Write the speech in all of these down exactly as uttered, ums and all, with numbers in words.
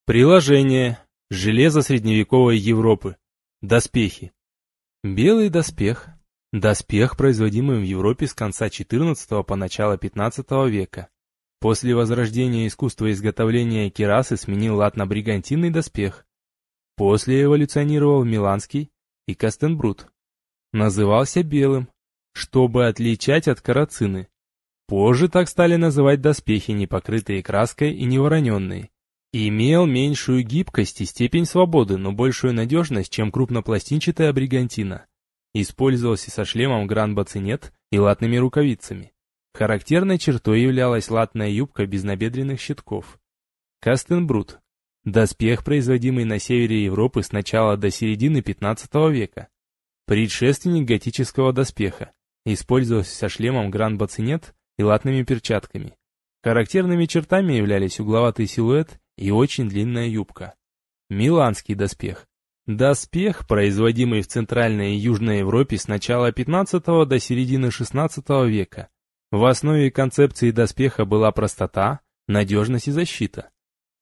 Приложение. Железо средневековой Европы. Доспехи. Белый доспех. Доспех, производимый в Европе с конца четырнадцатого по начало пятнадцатого века. После возрождения искусства изготовления кирасы сменил латно-бригантинный доспех. После эволюционировал миланский и кастенбрут. Назывался белым, чтобы отличать от карацины. Позже так стали называть доспехи, не покрытые краской и не вороненные. Имел меньшую гибкость и степень свободы, но большую надежность, чем крупнопластинчатая бригантина. Использовался со шлемом гран-бацинет и латными рукавицами. Характерной чертой являлась латная юбка без набедренных щитков. Кастенбрут. Доспех, производимый на севере Европы с начала до середины пятнадцатого века. Предшественник готического доспеха. Использовался со шлемом гран-бацинет и латными перчатками. Характерными чертами являлись угловатый силуэт и очень длинная юбка. Миланский доспех. Доспех, производимый в Центральной и Южной Европе с начала пятнадцатого до середины шестнадцатого века. В основе концепции доспеха была простота, надежность и защита.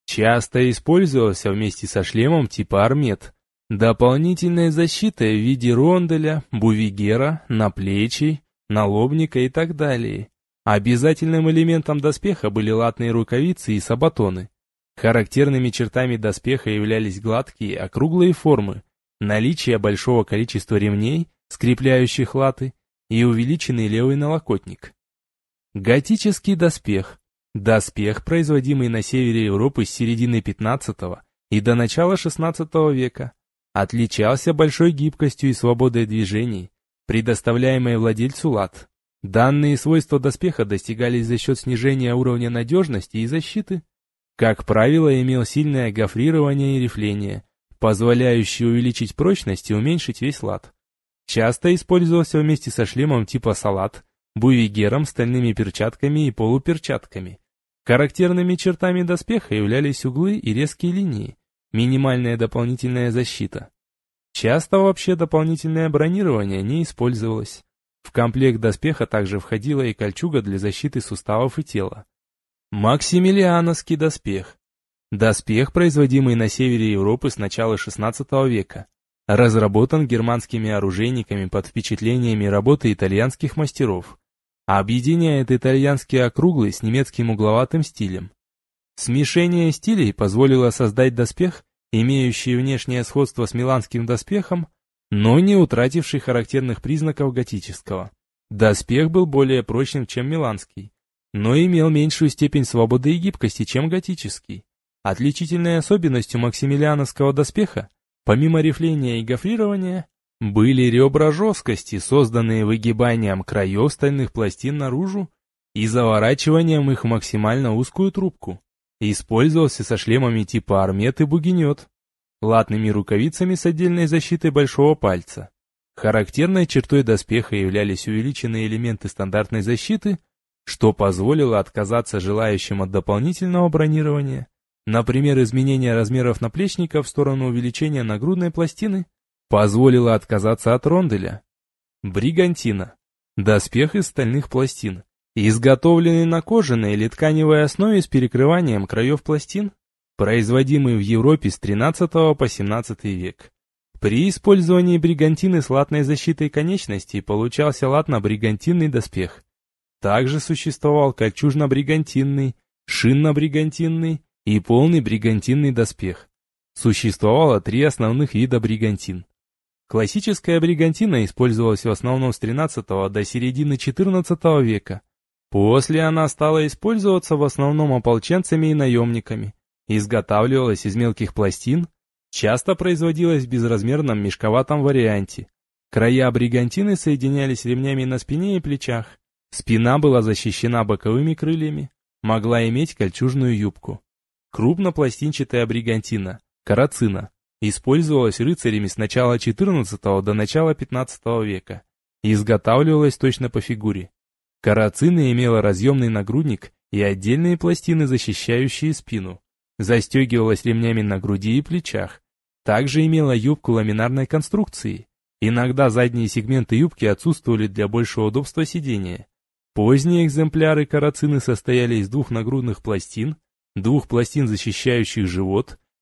Часто использовался вместе со шлемом типа армет. Дополнительной защитой в виде ронделя, бувигера, наплечий, налобника и так далее. Обязательным элементом доспеха были латные рукавицы и сабатоны. Характерными чертами доспеха являлись гладкие, округлые формы, наличие большого количества ремней, скрепляющих латы, и увеличенный левый налокотник. Готический доспех. Доспех, производимый на севере Европы с середины пятнадцатого и до начала шестнадцатого века, отличался большой гибкостью и свободой движений, предоставляемой владельцу лат. Данные свойства доспеха достигались за счет снижения уровня надежности и защиты. Как правило, имел сильное гофрирование и рифление, позволяющее увеличить прочность и уменьшить вес лат. Часто использовался вместе со шлемом типа салат, бувигером, стальными перчатками и полуперчатками. Характерными чертами доспеха являлись углы и резкие линии, минимальная дополнительная защита. Часто вообще дополнительное бронирование не использовалось. В комплект доспеха также входила и кольчуга для защиты суставов и тела. Максимилиановский доспех. Доспех, производимый на севере Европы с начала шестнадцатого века. Разработан германскими оружейниками под впечатлениями работы итальянских мастеров. Объединяет итальянский округлый с немецким угловатым стилем. Смешение стилей позволило создать доспех, имеющий внешнее сходство с миланским доспехом, но не утративший характерных признаков готического. Доспех был более прочным, чем миланский, но имел меньшую степень свободы и гибкости, чем готический. Отличительной особенностью максимилиановского доспеха, помимо рифления и гофрирования, были ребра жесткости, созданные выгибанием краев стальных пластин наружу и заворачиванием их в максимально узкую трубку. Использовался со шлемами типа армет и бугенет, латными рукавицами с отдельной защитой большого пальца. Характерной чертой доспеха являлись увеличенные элементы стандартной защиты, что позволило отказаться желающим от дополнительного бронирования, например, изменение размеров наплечника в сторону увеличения нагрудной пластины, позволило отказаться от ронделя. Бригантина. Доспех из стальных пластин, изготовленный на кожаной или тканевой основе с перекрыванием краев пластин, производимый в Европе с тринадцатого по семнадцатый век. При использовании бригантины с латной защитой конечностей получался латно-бригантинный доспех. Также существовал кольчужно-бригантинный, шинно-бригантинный и полный бригантинный доспех. Существовало три основных вида бригантин. Классическая бригантина использовалась в основном с тринадцатого до середины четырнадцатого века. После она стала использоваться в основном ополченцами и наемниками. Изготавливалась из мелких пластин, часто производилась в безразмерном мешковатом варианте. Края бригантины соединялись ремнями на спине и плечах. Спина была защищена боковыми крыльями, могла иметь кольчужную юбку. Крупнопластинчатая бригантина, карацина, использовалась рыцарями с начала четырнадцатого до начала пятнадцатого века. Изготавливалась точно по фигуре. Карацина имела разъемный нагрудник и отдельные пластины, защищающие спину. Застегивалась ремнями на груди и плечах. Также имела юбку ламинарной конструкции. Иногда задние сегменты юбки отсутствовали для большего удобства сидения. Поздние экземпляры карацины состояли из двух нагрудных пластин, двух пластин, защищающих живот,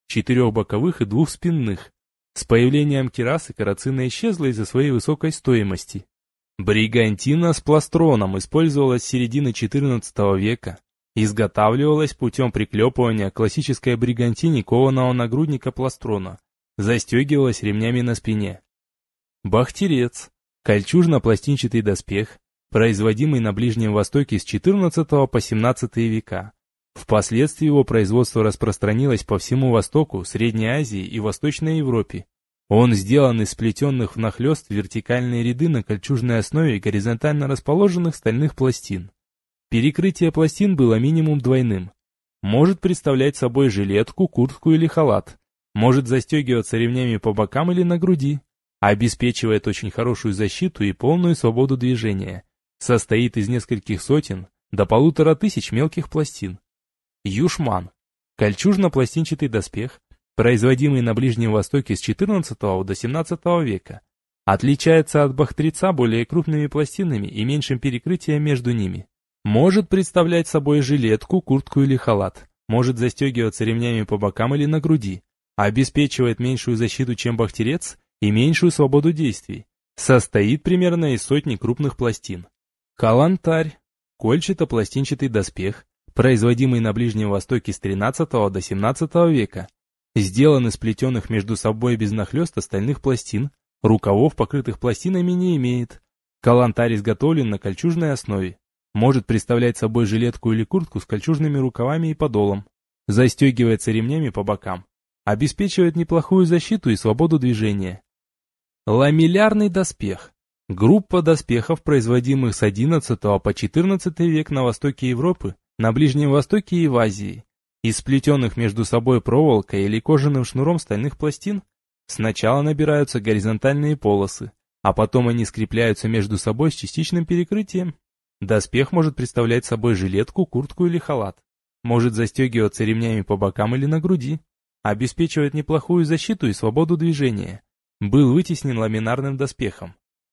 четырех боковых и двух спинных. С появлением кирасы карацина исчезла из-за своей высокой стоимости. Бригантина с пластроном использовалась с середины четырнадцатого века. Изготавливалась путем приклепывания к классической бригантине кованого нагрудника пластрона. Застегивалась ремнями на спине. Бахтерец. Кольчужно-пластинчатый доспех, производимый на Ближнем Востоке с четырнадцатого по семнадцатый века. Впоследствии его производство распространилось по всему Востоку, Средней Азии и Восточной Европе. Он сделан из сплетенных внахлёст в вертикальные ряды на кольчужной основе горизонтально расположенных стальных пластин. Перекрытие пластин было минимум двойным. Может представлять собой жилетку, куртку или халат. Может застегиваться ремнями по бокам или на груди. Обеспечивает очень хорошую защиту и полную свободу движения. Состоит из нескольких сотен до полутора тысяч мелких пластин. Юшман. Кольчужно-пластинчатый доспех, производимый на Ближнем Востоке с четырнадцатого до семнадцатого века. Отличается от бахтреца более крупными пластинами и меньшим перекрытием между ними. Может представлять собой жилетку, куртку или халат. Может застегиваться ремнями по бокам или на груди. Обеспечивает меньшую защиту, чем бахтерец, и меньшую свободу действий. Состоит примерно из сотни крупных пластин. Калантарь. Кольчато-пластинчатый доспех, производимый на Ближнем Востоке с тринадцатого до семнадцатого века. Сделан из плетенных между собой без нахлёста стальных пластин, рукавов, покрытых пластинами, не имеет. Калантарь изготовлен на кольчужной основе. Может представлять собой жилетку или куртку с кольчужными рукавами и подолом. Застегивается ремнями по бокам. Обеспечивает неплохую защиту и свободу движения. Ламеллярный доспех. Группа доспехов, производимых с одиннадцатого по четырнадцатый век на востоке Европы, на Ближнем Востоке и в Азии. Из сплетенных между собой проволокой или кожаным шнуром стальных пластин сначала набираются горизонтальные полосы, а потом они скрепляются между собой с частичным перекрытием. Доспех может представлять собой жилетку, куртку или халат. Может застегиваться ремнями по бокам или на груди. Обеспечивает неплохую защиту и свободу движения. Был вытеснен ламинарным доспехом.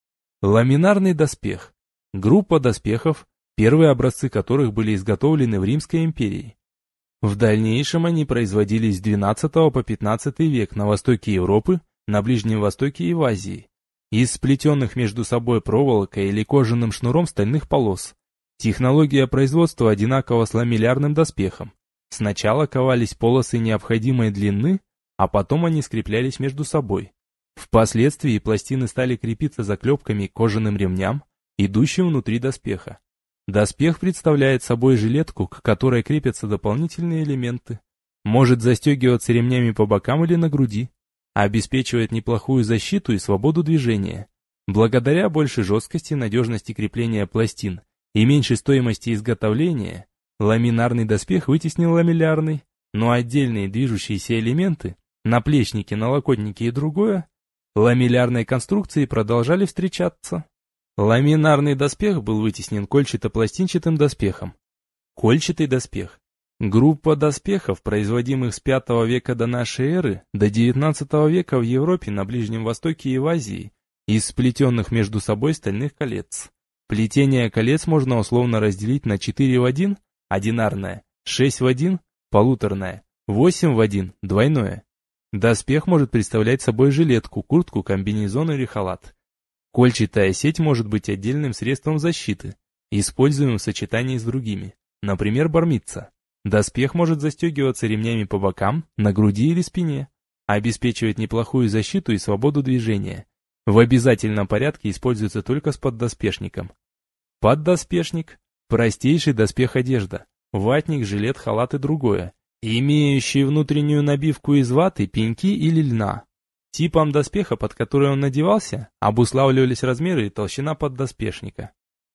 Ламинарный доспех. Группа доспехов, первые образцы которых были изготовлены в Римской империи. В дальнейшем они производились с двенадцатого по пятнадцатый век на востоке Европы, на Ближнем Востоке и в Азии. Из сплетенных между собой проволокой или кожаным шнуром стальных полос. Технология производства одинакова с ламеллярным доспехом. Сначала ковались полосы необходимой длины, а потом они скреплялись между собой. Впоследствии пластины стали крепиться заклепками к кожаным ремням, идущим внутри доспеха. Доспех представляет собой жилетку, к которой крепятся дополнительные элементы. Может застегиваться ремнями по бокам или на груди. Обеспечивает неплохую защиту и свободу движения. Благодаря большей жесткости и надежности крепления пластин и меньшей стоимости изготовления, ламинарный доспех вытеснил ламеллярный, но отдельные движущиеся элементы, наплечники, налокотники и другое, ламеллярной конструкции продолжали встречаться. Ламинарный доспех был вытеснен кольчато-пластинчатым доспехом. Кольчатый доспех. Группа доспехов, производимых с пятого века до нашей эры до девятнадцатого века в Европе, на Ближнем Востоке и в Азии, из сплетенных между собой стальных колец. Плетение колец можно условно разделить на четыре в один, одинарное, шесть в один, полуторное, восемь в один, двойное. Доспех может представлять собой жилетку, куртку, комбинезон или халат. Кольчатая сеть может быть отдельным средством защиты, используемым в сочетании с другими, например, бармица. Доспех может застегиваться ремнями по бокам, на груди или спине, обеспечивает неплохую защиту и свободу движения. В обязательном порядке используется только с поддоспешником. Поддоспешник – простейший доспех одежда, ватник, жилет, халат и другое, имеющий внутреннюю набивку из ваты, пеньки или льна. Типом доспеха, под который он надевался, обуславливались размеры и толщина поддоспешника.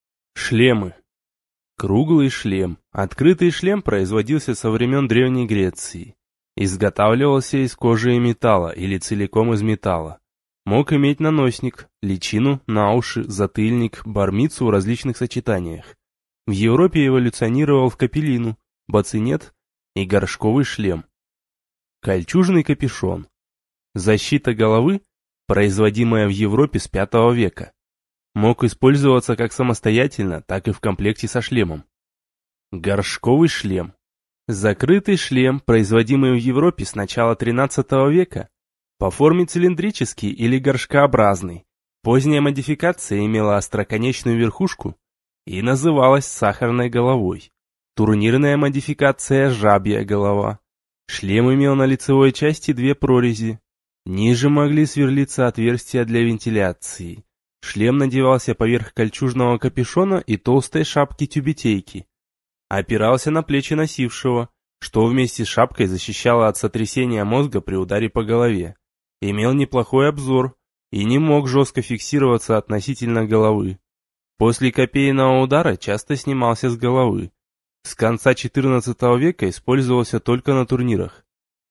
Шлемы. Круглый шлем. Открытый шлем производился со времен Древней Греции. Изготавливался из кожи и металла или целиком из металла. Мог иметь наносник, личину, науши, затыльник, бармицу в различных сочетаниях. В Европе эволюционировал в капеллину, бацинет и горшковый шлем. Кольчужный капюшон. Защита головы, производимая в Европе с пятого века. Мог использоваться как самостоятельно, так и в комплекте со шлемом. Горшковый шлем. Закрытый шлем, производимый в Европе с начала тринадцатого века, по форме цилиндрический или горшкообразный. Поздняя модификация имела остроконечную верхушку и называлась сахарной головой. Турнирная модификация – жабья голова. Шлем имел на лицевой части две прорези. Ниже могли сверлиться отверстия для вентиляции. Шлем надевался поверх кольчужного капюшона и толстой шапки-тюбетейки. Опирался на плечи носившего, что вместе с шапкой защищало от сотрясения мозга при ударе по голове. Имел неплохой обзор и не мог жестко фиксироваться относительно головы. После копейного удара часто снимался с головы. С конца четырнадцатого века использовался только на турнирах.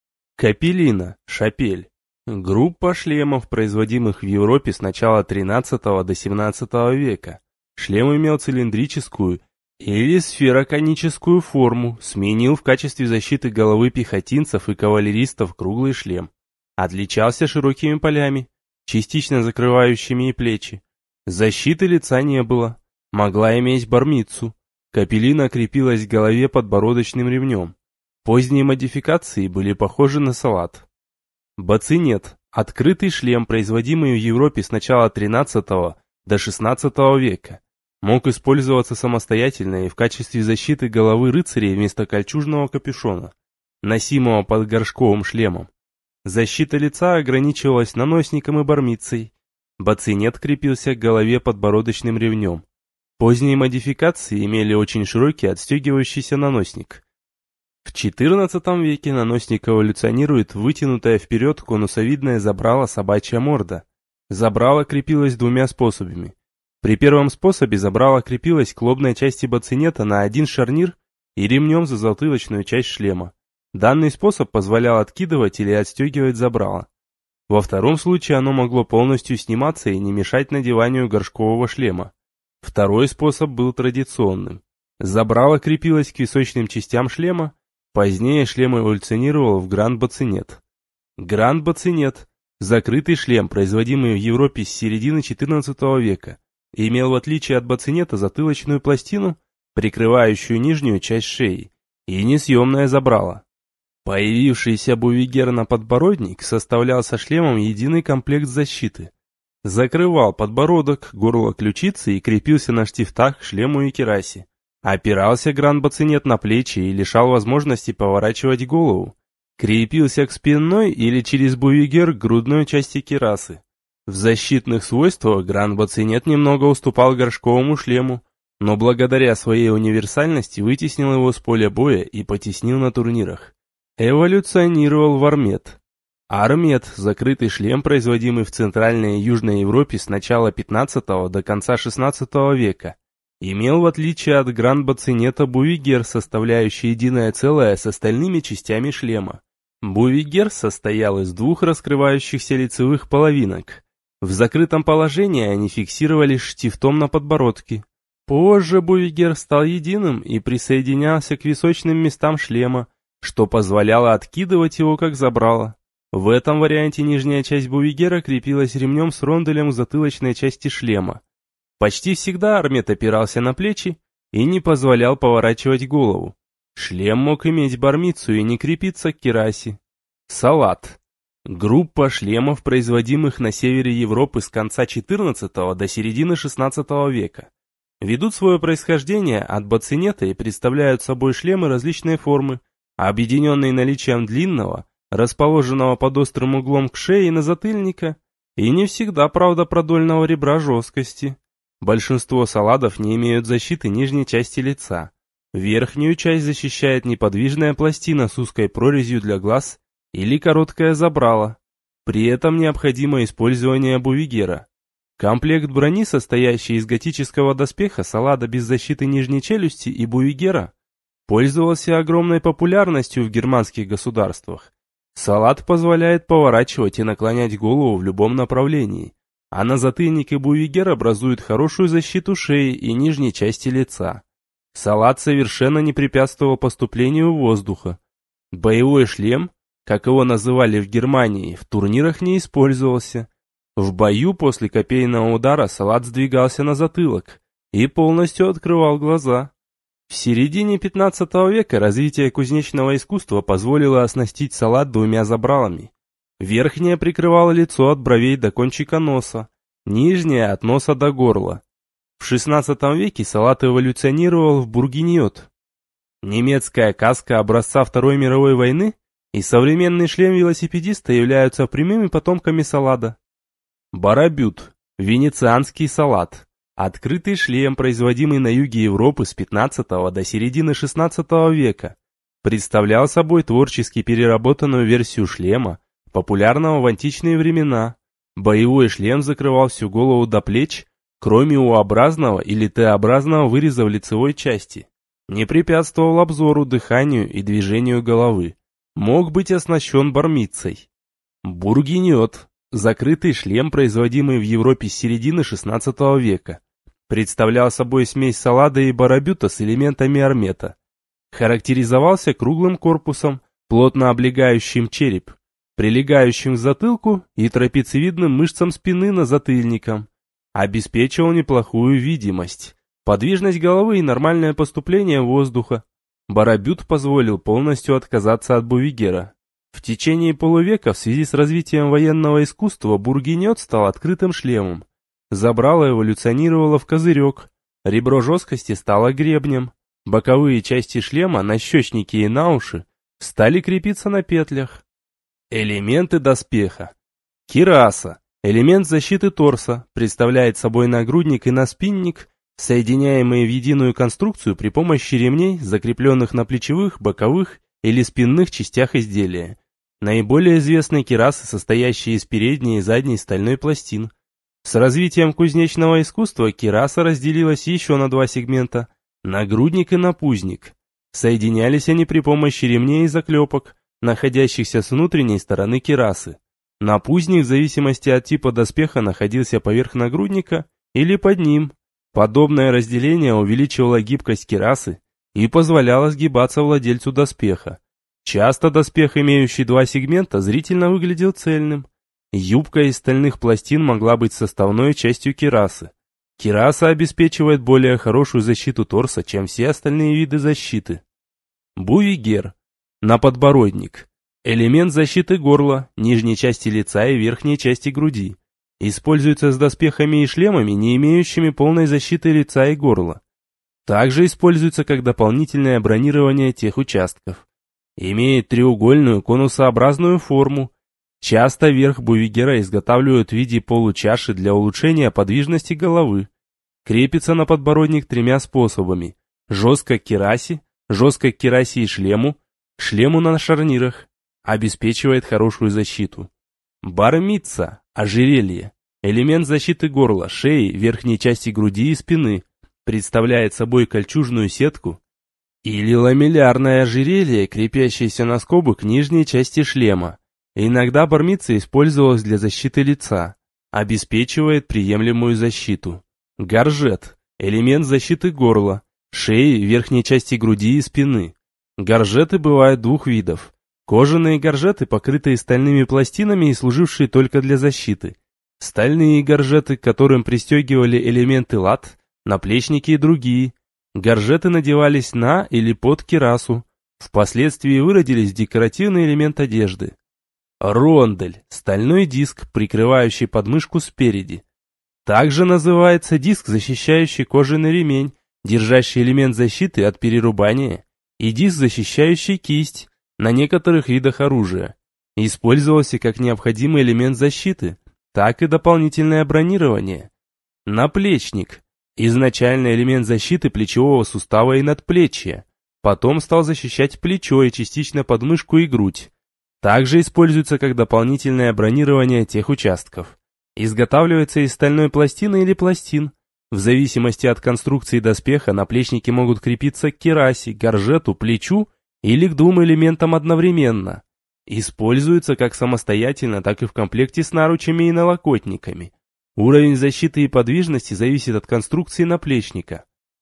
Капеллина, шапель. Группа шлемов, производимых в Европе с начала тринадцатого до семнадцатого века. Шлем имел цилиндрическую или сфероконическую форму, сменил в качестве защиты головы пехотинцев и кавалеристов круглый шлем. Отличался широкими полями, частично закрывающими и плечи. Защиты лица не было, могла иметь бармицу. Капеллина крепилась к голове подбородочным ремнем. Поздние модификации были похожи на салат. Бацинет – открытый шлем, производимый в Европе с начала тринадцатого до шестнадцатого века. Мог использоваться самостоятельно и в качестве защиты головы рыцарей вместо кольчужного капюшона, носимого под горшковым шлемом. Защита лица ограничивалась наносником и бармицей. Бацинет крепился к голове подбородочным ремнем. Поздние модификации имели очень широкий отстегивающийся наносник. В четырнадцатом веке наносник эволюционирует в вытянутая вперед конусовидное забрало собачья морда. Забрало крепилось двумя способами. При первом способе забрало крепилось к лобной части бацинета на один шарнир и ремнем за затылочную часть шлема. Данный способ позволял откидывать или отстегивать забрало. Во втором случае оно могло полностью сниматься и не мешать надеванию горшкового шлема. Второй способ был традиционным. Забрало крепилось к височным частям шлема, позднее шлем эволюционировал в гранд-бацинет. Гранд-бацинет – закрытый шлем, производимый в Европе с середины четырнадцатого века, имел в отличие от бацинета затылочную пластину, прикрывающую нижнюю часть шеи, и несъемное забрало. Появившийся бувигер на подбородник составлял со шлемом единый комплект защиты. Закрывал подбородок, горло ключицы и крепился на штифтах к шлему и кирасе. Опирался гранд-бацинет на плечи и лишал возможности поворачивать голову. Крепился к спинной или через бувигер к грудной части кирасы. В защитных свойствах гранд-бацинет немного уступал горшковому шлему, но благодаря своей универсальности вытеснил его с поля боя и потеснил на турнирах. Эволюционировал в армет. Армет – закрытый шлем, производимый в Центральной и Южной Европе с начала пятнадцатого до конца шестнадцатого века. Имел, в отличие от гранд-бацинета, бувигер, составляющий единое целое с остальными частями шлема. Бувигер состоял из двух раскрывающихся лицевых половинок. В закрытом положении они фиксировались штифтом на подбородке. Позже бувигер стал единым и присоединялся к височным местам шлема, что позволяло откидывать его как забрало. В этом варианте нижняя часть бувигера крепилась ремнем с ронделем в затылочной части шлема. Почти всегда армет опирался на плечи и не позволял поворачивать голову. Шлем мог иметь бармицу и не крепиться к кирасе. Салат. Группа шлемов, производимых на севере Европы с конца четырнадцатого до середины шестнадцатого века. Ведут свое происхождение от бацинета и представляют собой шлемы различной формы, объединенные наличием длинного, расположенного под острым углом к шее назатыльника, и не всегда, правда, продольного ребра жесткости. Большинство саладов не имеют защиты нижней части лица. Верхнюю часть защищает неподвижная пластина с узкой прорезью для глаз или короткое забрало. При этом необходимо использование бувигера. Комплект брони, состоящий из готического доспеха, салада без защиты нижней челюсти и бувигера, пользовался огромной популярностью в германских государствах. Салат позволяет поворачивать и наклонять голову в любом направлении, а назатыльник и бувигер образуют хорошую защиту шеи и нижней части лица. Салат совершенно не препятствовал поступлению воздуха. Боевой шлем, как его называли в Германии, в турнирах не использовался. В бою после копейного удара салат сдвигался на затылок и полностью открывал глаза. В середине пятнадцатого века развитие кузнечного искусства позволило оснастить салат двумя забралами. Верхняя прикрывала лицо от бровей до кончика носа, нижняя от носа до горла. В шестнадцатом веке салат эволюционировал в бургиньот. Немецкая каска образца Второй мировой войны и современный шлем велосипедиста являются прямыми потомками салада. Барабют – венецианский салат. Открытый шлем, производимый на юге Европы с пятнадцатого до середины шестнадцатого века, представлял собой творчески переработанную версию шлема, популярного в античные времена. Боевой шлем закрывал всю голову до плеч, кроме U-образного или Т-образного выреза в лицевой части. Не препятствовал обзору, дыханию и движению головы. Мог быть оснащен бармицей. Бургиньот – закрытый шлем, производимый в Европе с середины шестнадцатого века. Представлял собой смесь салада и барабюта с элементами армета. Характеризовался круглым корпусом, плотно облегающим череп, прилегающим к затылку и трапециевидным мышцам спины на затыльником. Обеспечивал неплохую видимость, подвижность головы и нормальное поступление воздуха. Барабют позволил полностью отказаться от бувигера. В течение полувека в связи с развитием военного искусства бургиньот стал открытым шлемом. Забрало эволюционировало в козырек, ребро жесткости стало гребнем, боковые части шлема, нащечники и на уши стали крепиться на петлях. Элементы доспеха. Кираса, элемент защиты торса, представляет собой нагрудник и наспинник, соединяемые в единую конструкцию при помощи ремней, закрепленных на плечевых, боковых или спинных частях изделия. Наиболее известны кирасы, состоящие из передней и задней стальной пластин. С развитием кузнечного искусства кираса разделилась еще на два сегмента – нагрудник и напузник. Соединялись они при помощи ремней и заклепок, находящихся с внутренней стороны кирасы. Напузник в зависимости от типа доспеха находился поверх нагрудника или под ним. Подобное разделение увеличивало гибкость кирасы и позволяло сгибаться владельцу доспеха. Часто доспех, имеющий два сегмента, зрительно выглядел цельным. Юбка из стальных пластин могла быть составной частью кирасы. Кираса обеспечивает более хорошую защиту торса, чем все остальные виды защиты. Бувигер. Наподбородник. Элемент защиты горла, нижней части лица и верхней части груди. Используется с доспехами и шлемами, не имеющими полной защиты лица и горла. Также используется как дополнительное бронирование тех участков. Имеет треугольную конусообразную форму. Часто верх бувигера изготавливают в виде получаши для улучшения подвижности головы. Крепится на подбородник тремя способами. Жестко к кирасе, жестко к кирасе и шлему, к шлему на шарнирах. Обеспечивает хорошую защиту. Бармица, ожерелье. Элемент защиты горла, шеи, верхней части груди и спины. Представляет собой кольчужную сетку или ламеллярное ожерелье, крепящееся на скобы к нижней части шлема. Иногда бармица использовалась для защиты лица, обеспечивает приемлемую защиту. Горжет – элемент защиты горла, шеи, верхней части груди и спины. Горжеты бывают двух видов. Кожаные горжеты, покрытые стальными пластинами и служившие только для защиты. Стальные горжеты, к которым пристегивали элементы лат, наплечники и другие. Горжеты надевались на или под кирасу. Впоследствии выродились в декоративный элемент одежды. Рондель – стальной диск, прикрывающий подмышку спереди. Также называется диск, защищающий кожаный ремень, держащий элемент защиты от перерубания, и диск, защищающий кисть на некоторых видах оружия. Использовался как необходимый элемент защиты, так и дополнительное бронирование. Наплечник – изначально элемент защиты плечевого сустава и надплечья, потом стал защищать плечо и частично подмышку и грудь. Также используется как дополнительное бронирование тех участков. Изготавливается из стальной пластины или пластин. В зависимости от конструкции доспеха наплечники могут крепиться к кирасе, горжету, плечу или к двум элементам одновременно. Используется как самостоятельно, так и в комплекте с наручами и налокотниками. Уровень защиты и подвижности зависит от конструкции наплечника.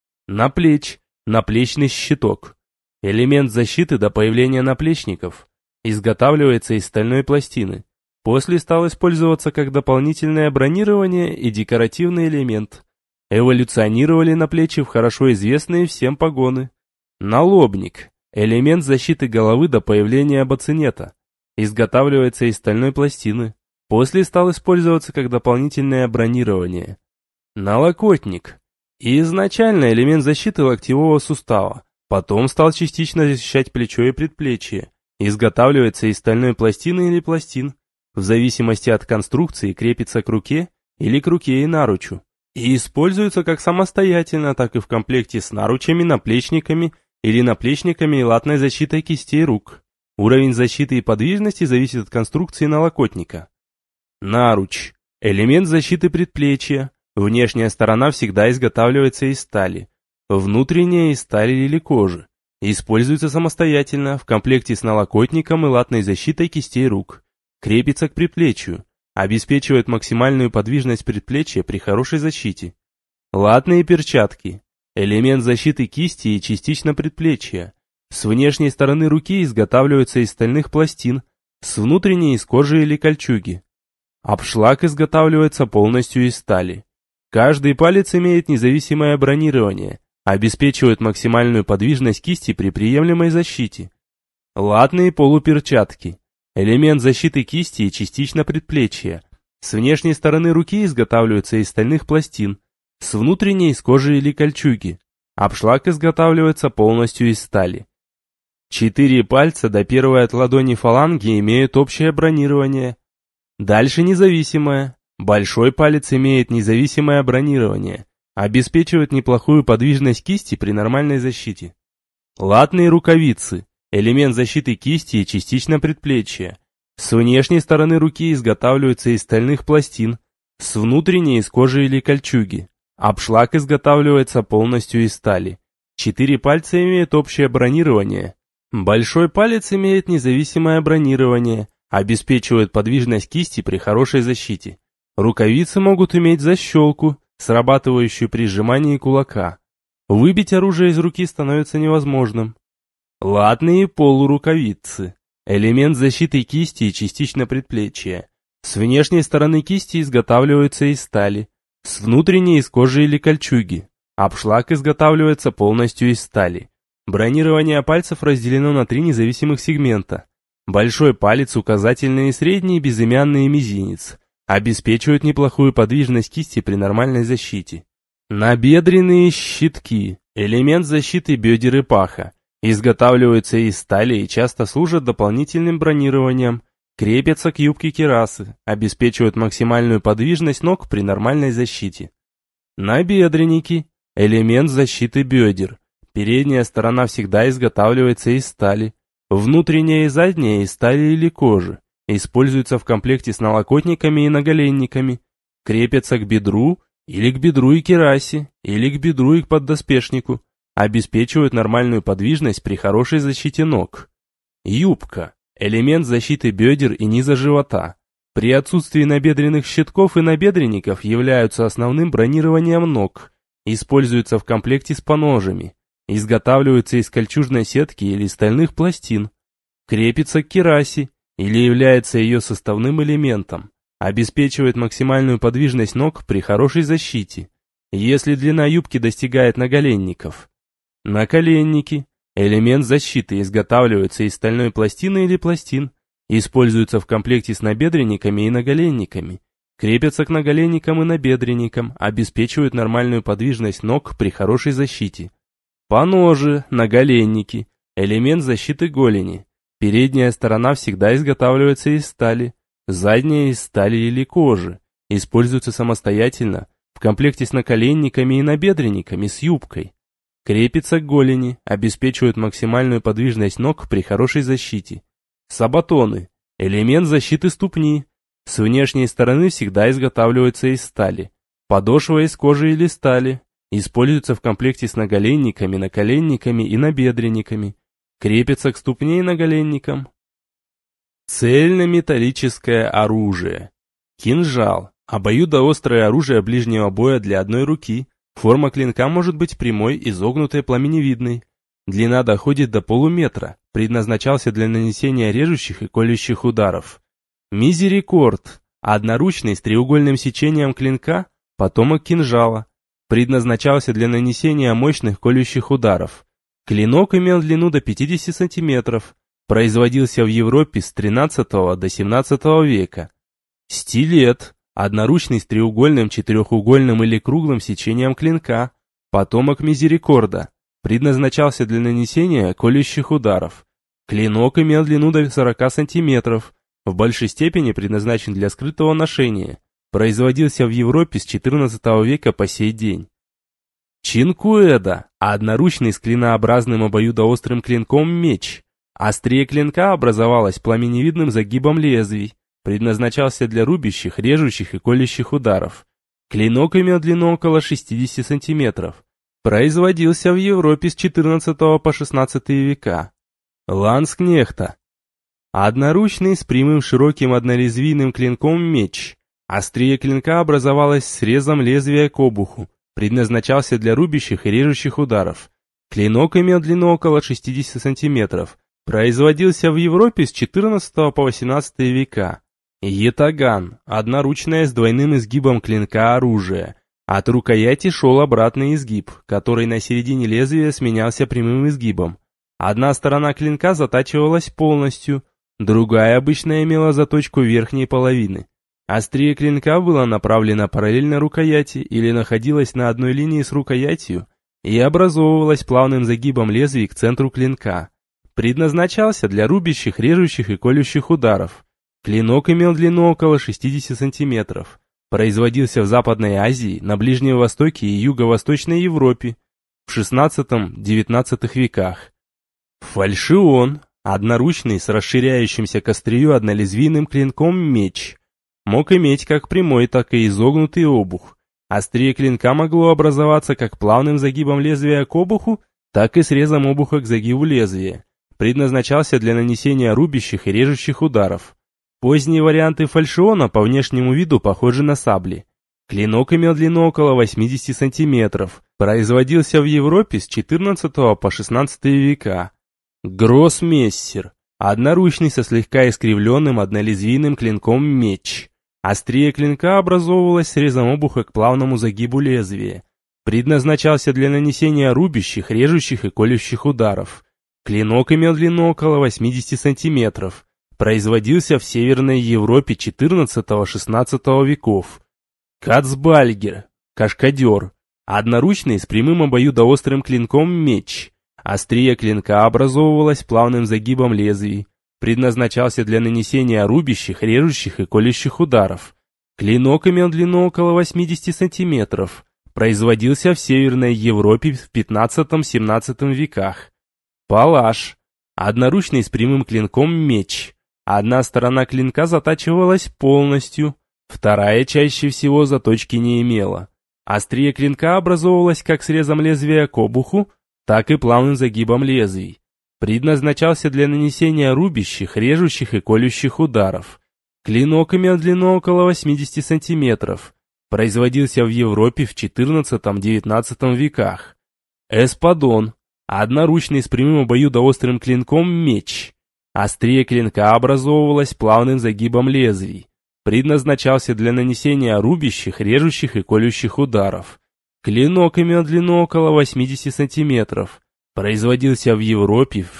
Наплеч – наплечный щиток. Элемент защиты до появления наплечников. Изготавливается из стальной пластины. После стал использоваться как дополнительное бронирование и декоративный элемент. Эволюционировали наплечья в хорошо известные всем погоны. Налобник. Элемент защиты головы до появления бацинета. Изготавливается из стальной пластины. После стал использоваться как дополнительное бронирование. Налокотник. Изначально элемент защиты локтевого сустава. Потом стал частично защищать плечо и предплечье. Изготавливается из стальной пластины или пластин. В зависимости от конструкции крепится к руке или к руке и наручу. И используется как самостоятельно, так и в комплекте с наручами, наплечниками или наплечниками и латной защитой кистей рук. Уровень защиты и подвижности зависит от конструкции налокотника. Наруч. Элемент защиты предплечья. Внешняя сторона всегда изготавливается из стали. Внутренняя из стали или кожи. Используется самостоятельно, в комплекте с налокотником и латной защитой кистей рук. Крепится к предплечью. Обеспечивает максимальную подвижность предплечья при хорошей защите. Латные перчатки. Элемент защиты кисти и частично предплечья. С внешней стороны руки изготавливаются из стальных пластин, с внутренней из кожи или кольчуги. Обшлаг изготавливается полностью из стали. Каждый палец имеет независимое бронирование, обеспечивает максимальную подвижность кисти при приемлемой защите. Латные полуперчатки. Элемент защиты кисти и частично предплечья. С внешней стороны руки изготавливаются из стальных пластин, с внутренней из кожи или кольчуги. Обшлаг изготавливается полностью из стали. Четыре пальца до первой от ладони фаланги имеют общее бронирование. Дальше независимое. Большой палец имеет независимое бронирование, обеспечивает неплохую подвижность кисти при нормальной защите. Латные рукавицы. Элемент защиты кисти и частично предплечья. С внешней стороны руки изготавливаются из стальных пластин, с внутренней из кожи или кольчуги. Обшлаг изготавливается полностью из стали. Четыре пальца имеют общее бронирование. Большой палец имеет независимое бронирование, обеспечивает подвижность кисти при хорошей защите. Рукавицы могут иметь защелку, срабатывающую при сжимании кулака. Выбить оружие из руки становится невозможным. Латные полурукавицы. Элемент защиты кисти и частично предплечья. С внешней стороны кисти изготавливаются из стали, с внутренней из кожи или кольчуги. Обшлаг изготавливается полностью из стали. Бронирование пальцев разделено на три независимых сегмента. Большой палец, указательный и средний, безымянный и мизинец обеспечивают неплохую подвижность кисти при нормальной защите. Набедренные щитки. Элемент защиты бедер и паха. Изготавливаются из стали и часто служат дополнительным бронированием. Крепятся к юбке кирасы, обеспечивают максимальную подвижность ног при нормальной защите. Набедренники. Элемент защиты бедер. Передняя сторона всегда изготавливается из стали. Внутренняя и задняя из стали или кожи. Используются в комплекте с налокотниками и наголенниками. Крепятся к бедру или к бедру и кирасе, или к бедру и к поддоспешнику. Обеспечивают нормальную подвижность при хорошей защите ног. Юбка. Элемент защиты бедер и низа живота. При отсутствии набедренных щитков и набедренников являются основным бронированием ног. Используются в комплекте с поножами. Изготавливаются из кольчужной сетки или стальных пластин. Крепится к кирасе или является ее составным элементом. Обеспечивает максимальную подвижность ног при хорошей защите, если длина юбки достигает наголенников. Наколенники. Элемент защиты изготавливается из стальной пластины или пластин. Используются в комплекте с набедренниками и наголенниками. Крепятся к наголенникам и набедренникам, обеспечивают нормальную подвижность ног при хорошей защите. Поножи, наголенники. Элемент защиты голени. Передняя сторона всегда изготавливается из стали, задняя из стали или кожи. Используются самостоятельно, в комплекте с наколенниками и набедренниками с юбкой. Крепится к голени, обеспечивают максимальную подвижность ног при хорошей защите. Сабатоны. Элемент защиты ступни. С внешней стороны всегда изготавливаются из стали. Подошва из кожи или стали. Используются в комплекте с наголенниками, наколенниками и набедренниками. Крепится к ступне и наголенникам. Цельнометаллическое оружие. Кинжал. Обоюдоострое оружие ближнего боя для одной руки. Форма клинка может быть прямой, изогнутой, пламеневидной. Длина доходит до полуметра. Предназначался для нанесения режущих и колющих ударов. Мизерикорд. Одноручный с треугольным сечением клинка, потомок кинжала. Предназначался для нанесения мощных колющих ударов. Клинок имел длину до пятидесяти сантиметров. Производился в Европе с тринадцатого до семнадцатого века. Стилет. Одноручный с треугольным, четырехугольным или круглым сечением клинка. Потомок мизерикорда. Предназначался для нанесения колющих ударов. Клинок имел длину до сорока сантиметров. В большей степени предназначен для скрытого ношения. Производился в Европе с четырнадцатого века по сей день. Чинкуэда – одноручный с клинообразным обоюдоострым клинком меч. Острие клинка образовалось пламеневидным загибом лезвий. Предназначался для рубящих, режущих и колющих ударов. Клинок имел длину около шестидесяти сантиметров. Производился в Европе с четырнадцатого по шестнадцатый века. Ланскнехта. Одноручный с прямым широким однолезвийным клинком меч. Острие клинка образовалось срезом лезвия к обуху. Предназначался для рубящих и режущих ударов. Клинок имел длину около шестидесяти сантиметров. Производился в Европе с четырнадцатого по восемнадцатый века. Ятаган. Одноручное с двойным изгибом клинка оружие. От рукояти шел обратный изгиб, который на середине лезвия сменялся прямым изгибом. Одна сторона клинка затачивалась полностью, другая обычно имела заточку верхней половины. Острие клинка было направлено параллельно рукояти или находилось на одной линии с рукоятью и образовывалось плавным загибом лезвий к центру клинка. Предназначался для рубящих, режущих и колющих ударов. Клинок имел длину около шестидесяти сантиметров. Производился в Западной Азии, на Ближнем Востоке и Юго-Восточной Европе в шестнадцатом-девятнадцатом веках. Фальшион – одноручный с расширяющимся к острию однолезвийным клинком меч. Мог иметь как прямой, так и изогнутый обух. Острие клинка могло образоваться как плавным загибом лезвия к обуху, так и срезом обуха к загибу лезвия. Предназначался для нанесения рубящих и режущих ударов. Поздние варианты фальшиона по внешнему виду похожи на сабли. Клинок имел длину около восьмидесяти сантиметров. Производился в Европе с четырнадцатого по шестнадцатый века. Гроссмессер. Одноручный со слегка искривленным однолезвийным клинком меч. Острие клинка образовывалось срезом обуха к плавному загибу лезвия. Предназначался для нанесения рубящих, режущих и колющих ударов. Клинок имел длину около восьмидесяти сантиметров. Производился в Северной Европе четырнадцатого-шестнадцатого веков. Кацбальгер, кашкадер, одноручный с прямым обоюдоострым клинком меч. Острие клинка образовывалось плавным загибом лезвий. Предназначался для нанесения рубящих, режущих и колющих ударов. Клинок имел длину около восьмидесяти сантиметров. Производился в Северной Европе в пятнадцатом-семнадцатом веках. Палаш, одноручный с прямым клинком меч. Одна сторона клинка затачивалась полностью, вторая чаще всего заточки не имела. Острие клинка образовывалось как срезом лезвия к обуху, так и плавным загибом лезвий. Предназначался для нанесения рубящих, режущих и колющих ударов. Клинок имел длину около восьмидесяти сантиметров. Производился в Европе в четырнадцатом-девятнадцатом веках. Эспадон, одноручный с прямым обоюдоострым клинком меч. Острие клинка образовывалось плавным загибом лезвий. Предназначался для нанесения рубящих, режущих и колющих ударов. Клинок имел длину около восьмидесяти сантиметров. Производился в Европе в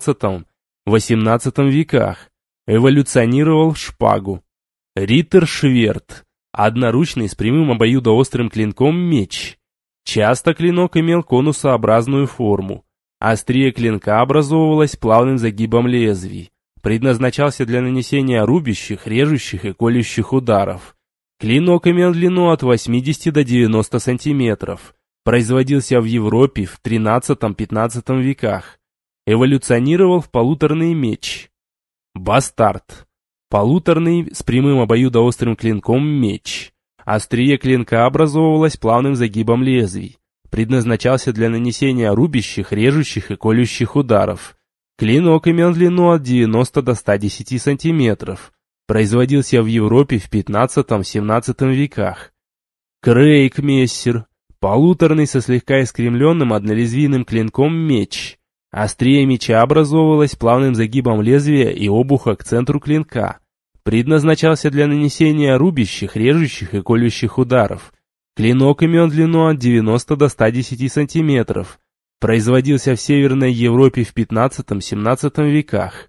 шестнадцатом-восемнадцатом веках. Эволюционировал в шпагу. Риттершверт, одноручный с прямым обоюдоострым клинком меч. Часто клинок имел конусообразную форму. Острие клинка образовывалось плавным загибом лезвий. Предназначался для нанесения рубящих, режущих и колющих ударов. Клинок имел длину от восьмидесяти до девяноста сантиметров. Производился в Европе в тринадцатом-пятнадцатом веках. Эволюционировал в полуторный меч. Бастард. Полуторный с прямым обоюдоострым клинком меч. Острие клинка образовывалось плавным загибом лезвий. Предназначался для нанесения рубящих, режущих и колющих ударов. Клинок имел длину от девяноста до ста десяти сантиметров. Производился в Европе в пятнадцатом-семнадцатом веках. Крейгмессер. Полуторный со слегка искривленным однолезвийным клинком меч. Острие меча образовывалось плавным загибом лезвия и обуха к центру клинка. Предназначался для нанесения рубящих, режущих и колющих ударов. Клинок имел длину от девяноста до ста десяти сантиметров. Производился в Северной Европе в пятнадцатом-семнадцатом веках.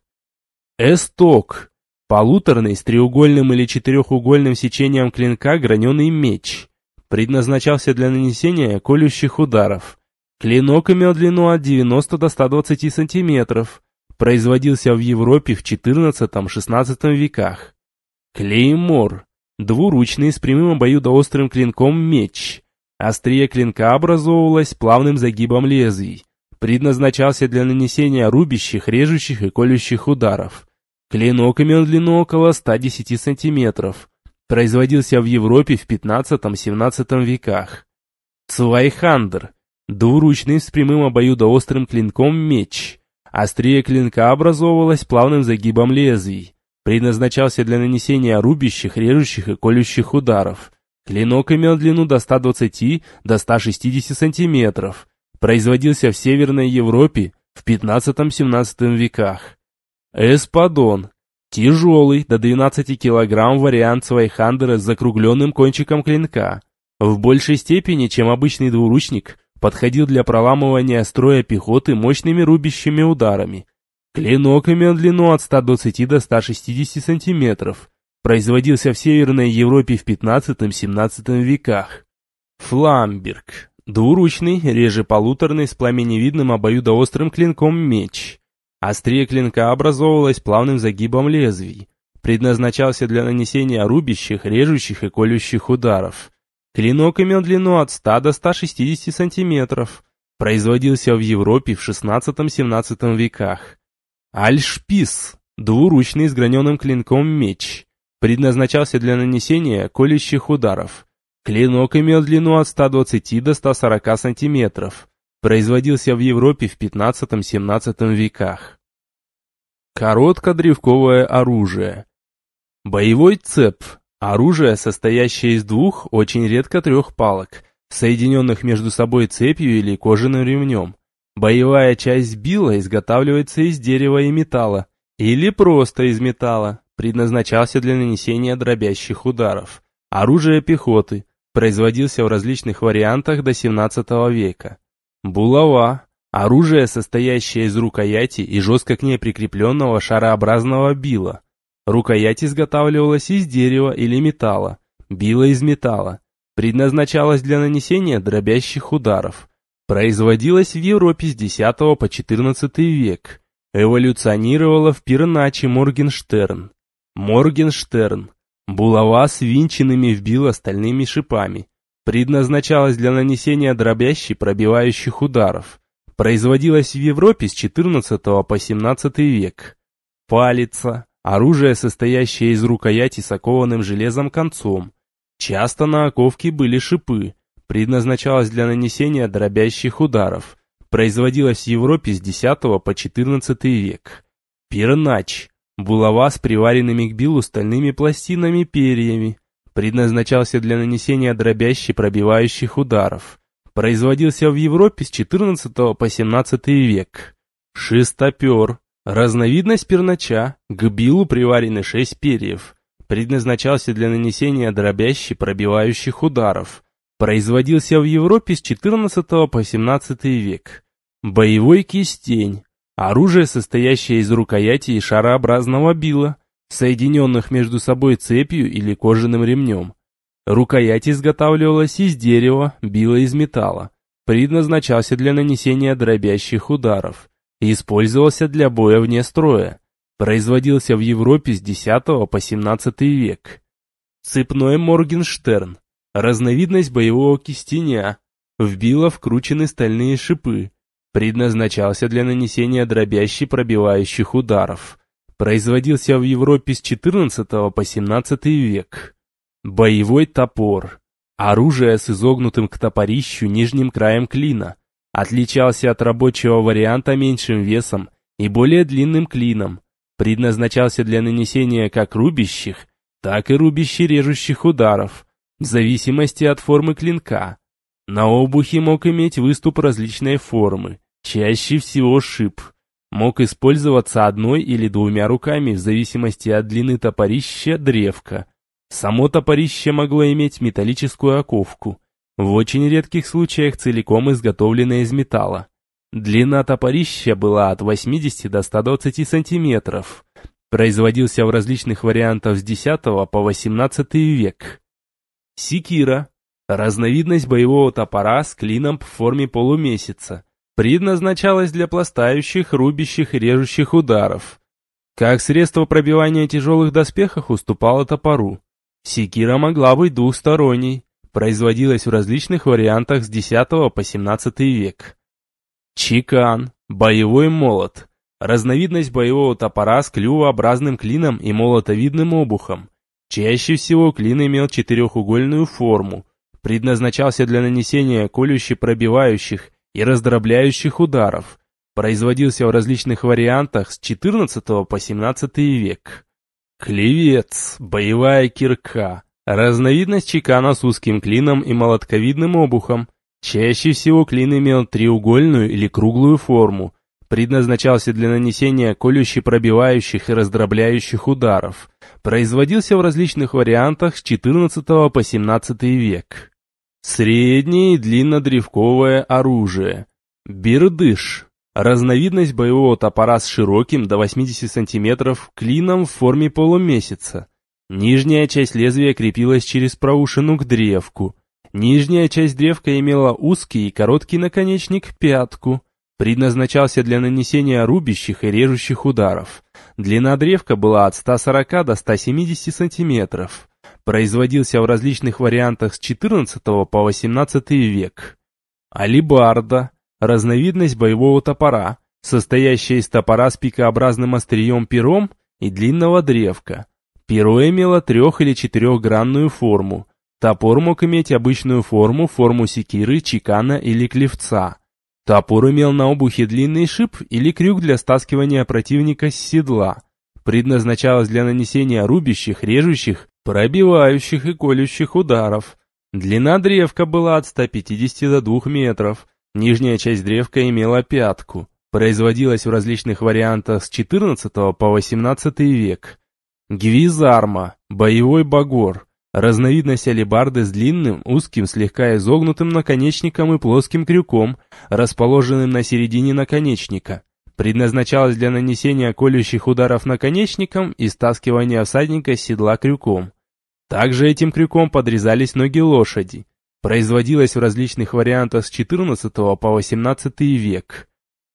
Эсток. Полуторный с треугольным или четырехугольным сечением клинка граненый меч. Предназначался для нанесения колющих ударов. Клинок имел длину от девяноста до ста двадцати сантиметров. Производился в Европе в четырнадцатом-шестнадцатом веках. Клеймор. Двуручный с прямым обоюдоострым клинком меч. Острие клинка образовывалось плавным загибом лезвий. Предназначался для нанесения рубящих, режущих и колющих ударов. Клинок имел длину около ста десяти сантиметров. Производился в Европе в пятнадцатом-семнадцатом веках. Цвайхандр. Двуручный с прямым обоюдоострым клинком меч. Острие клинка образовывалось плавным загибом лезвий. Предназначался для нанесения рубящих, режущих и колющих ударов. Клинок имел длину до ста двадцати до ста шестидесяти сантиметров. Производился в Северной Европе в пятнадцатом-семнадцатом веках. Эспадон. Тяжелый, до двенадцати килограмм вариант свайхандера с закругленным кончиком клинка. В большей степени, чем обычный двуручник, подходил для проламывания строя пехоты мощными рубящими ударами. Клинок имел длину от ста двадцати до ста шестидесяти сантиметров. Производился в Северной Европе в пятнадцатом-семнадцатом веках. Фламберг. Двуручный, реже полуторный, с пламеневидным обоюдоострым клинком меч. Острие клинка образовывалось плавным загибом лезвий. Предназначался для нанесения рубящих, режущих и колющих ударов. Клинок имел длину от ста до ста шестидесяти сантиметров. Производился в Европе в шестнадцатом-семнадцатом веках. Альшпис. Двуручный с граненым клинком меч. Предназначался для нанесения колющих ударов. Клинок имел длину от ста двадцати до ста сорока сантиметров. Производился в Европе в пятнадцатом-семнадцатом веках. Короткодревковое оружие. Боевой цеп. Оружие, состоящее из двух, очень редко трех палок, соединенных между собой цепью или кожаным ремнем. Боевая часть била изготавливается из дерева и металла, или просто из металла. Предназначался для нанесения дробящих ударов. Оружие пехоты. Производился в различных вариантах до семнадцатого века. Булава. Оружие, состоящее из рукояти и жестко к ней прикрепленного шарообразного била. Рукоять изготавливалась из дерева или металла. Било из металла. Предназначалось для нанесения дробящих ударов. Производилось в Европе с десятого по четырнадцатый век. Эволюционировало в Пирначе Моргенштерн. Моргенштерн. Булава с винченными в било стальными шипами. Предназначалась для нанесения дробящих пробивающих ударов. Производилась в Европе с четырнадцатого по семнадцатый век. Палица. Оружие, состоящее из рукояти с окованным железом концом. Часто на оковке были шипы. Предназначалось для нанесения дробящих ударов. Производилось в Европе с десятого по четырнадцатый век. Пирнач. Булава с приваренными к билу стальными пластинами перьями. Предназначался для нанесения дробящих пробивающих ударов. Производился в Европе с четырнадцатого по семнадцатый век. Шестопер. Разновидность пирнача, к билу приварены шесть перьев. Предназначался для нанесения дробящих пробивающих ударов. Производился в Европе с четырнадцатого по семнадцатый век. Боевой кистень. Оружие, состоящее из рукояти и шарообразного била, соединенных между собой цепью или кожаным ремнем. Рукоять изготавливалась из дерева, било из металла. Предназначался для нанесения дробящих ударов. Использовался для боя вне строя. Производился в Европе с десятого по семнадцатый век. Цепной Моргенштерн. Разновидность боевого кистеня. В било вкручены стальные шипы. Предназначался для нанесения дробящих пробивающих ударов. Производился в Европе с четырнадцатого по семнадцатый век. Боевой топор. Оружие с изогнутым к топорищу нижним краем клина. Отличался от рабочего варианта меньшим весом и более длинным клином. Предназначался для нанесения как рубящих, так и рубяще-режущих ударов, в зависимости от формы клинка. На обухе мог иметь выступ различной формы, чаще всего шип. Мог использоваться одной или двумя руками в зависимости от длины топорища древка. Само топорище могло иметь металлическую оковку, в очень редких случаях целиком изготовленное из металла. Длина топорища была от восьмидесяти до ста двадцати сантиметров. Производился в различных вариантах с десятого по восемнадцатый век. Секира – разновидность боевого топора с клином в форме полумесяца. Предназначалась для пластающих, рубящих и режущих ударов. Как средство пробивания тяжелых доспехов уступала топору. Секира могла быть двухсторонней. Производилась в различных вариантах с десятого по семнадцатый век. Чекан – боевой молот. Разновидность боевого топора с клювообразным клином и молотовидным обухом. Чаще всего клин имел четырехугольную форму. Предназначался для нанесения колюще-пробивающих и раздробляющих ударов. Производился в различных вариантах с четырнадцатого по семнадцатый век. Клевец – боевая кирка. Разновидность чекана с узким клином и молотковидным обухом. Чаще всего клин имел треугольную или круглую форму. Предназначался для нанесения колюще-пробивающих и раздробляющих ударов. Производился в различных вариантах с четырнадцатого по семнадцатый век. Среднее и длиннодревковое оружие. Бердыш. Разновидность боевого топора с широким до восьмидесяти сантиметров клином в форме полумесяца. Нижняя часть лезвия крепилась через проушину к древку. Нижняя часть древка имела узкий и короткий наконечник пятку. Предназначался для нанесения рубящих и режущих ударов. Длина древка была от ста сорока до ста семидесяти сантиметров. Производился в различных вариантах с четырнадцатого по восемнадцатый век. Алебарда – разновидность боевого топора, состоящая из топора с пикообразным острием-пером и длинного древка. Перо имело трех- или четырехгранную форму. Топор мог иметь обычную форму, форму секиры, чекана или клевца. Топор имел на обухе длинный шип или крюк для стаскивания противника с седла. Предназначалось для нанесения рубящих, режущих, пробивающих и колющих ударов. Длина древка была от ста пятидесяти до двух метров. Нижняя часть древка имела пятку. Производилась в различных вариантах с четырнадцатого по восемнадцатый век. Гвизарма – боевой багор. Разновидность алебарды с длинным, узким, слегка изогнутым наконечником и плоским крюком, расположенным на середине наконечника. Предназначалась для нанесения колющих ударов наконечником и стаскивания всадника с седла крюком. Также этим крюком подрезались ноги лошади. Производилась в различных вариантах с четырнадцатого по восемнадцатый век.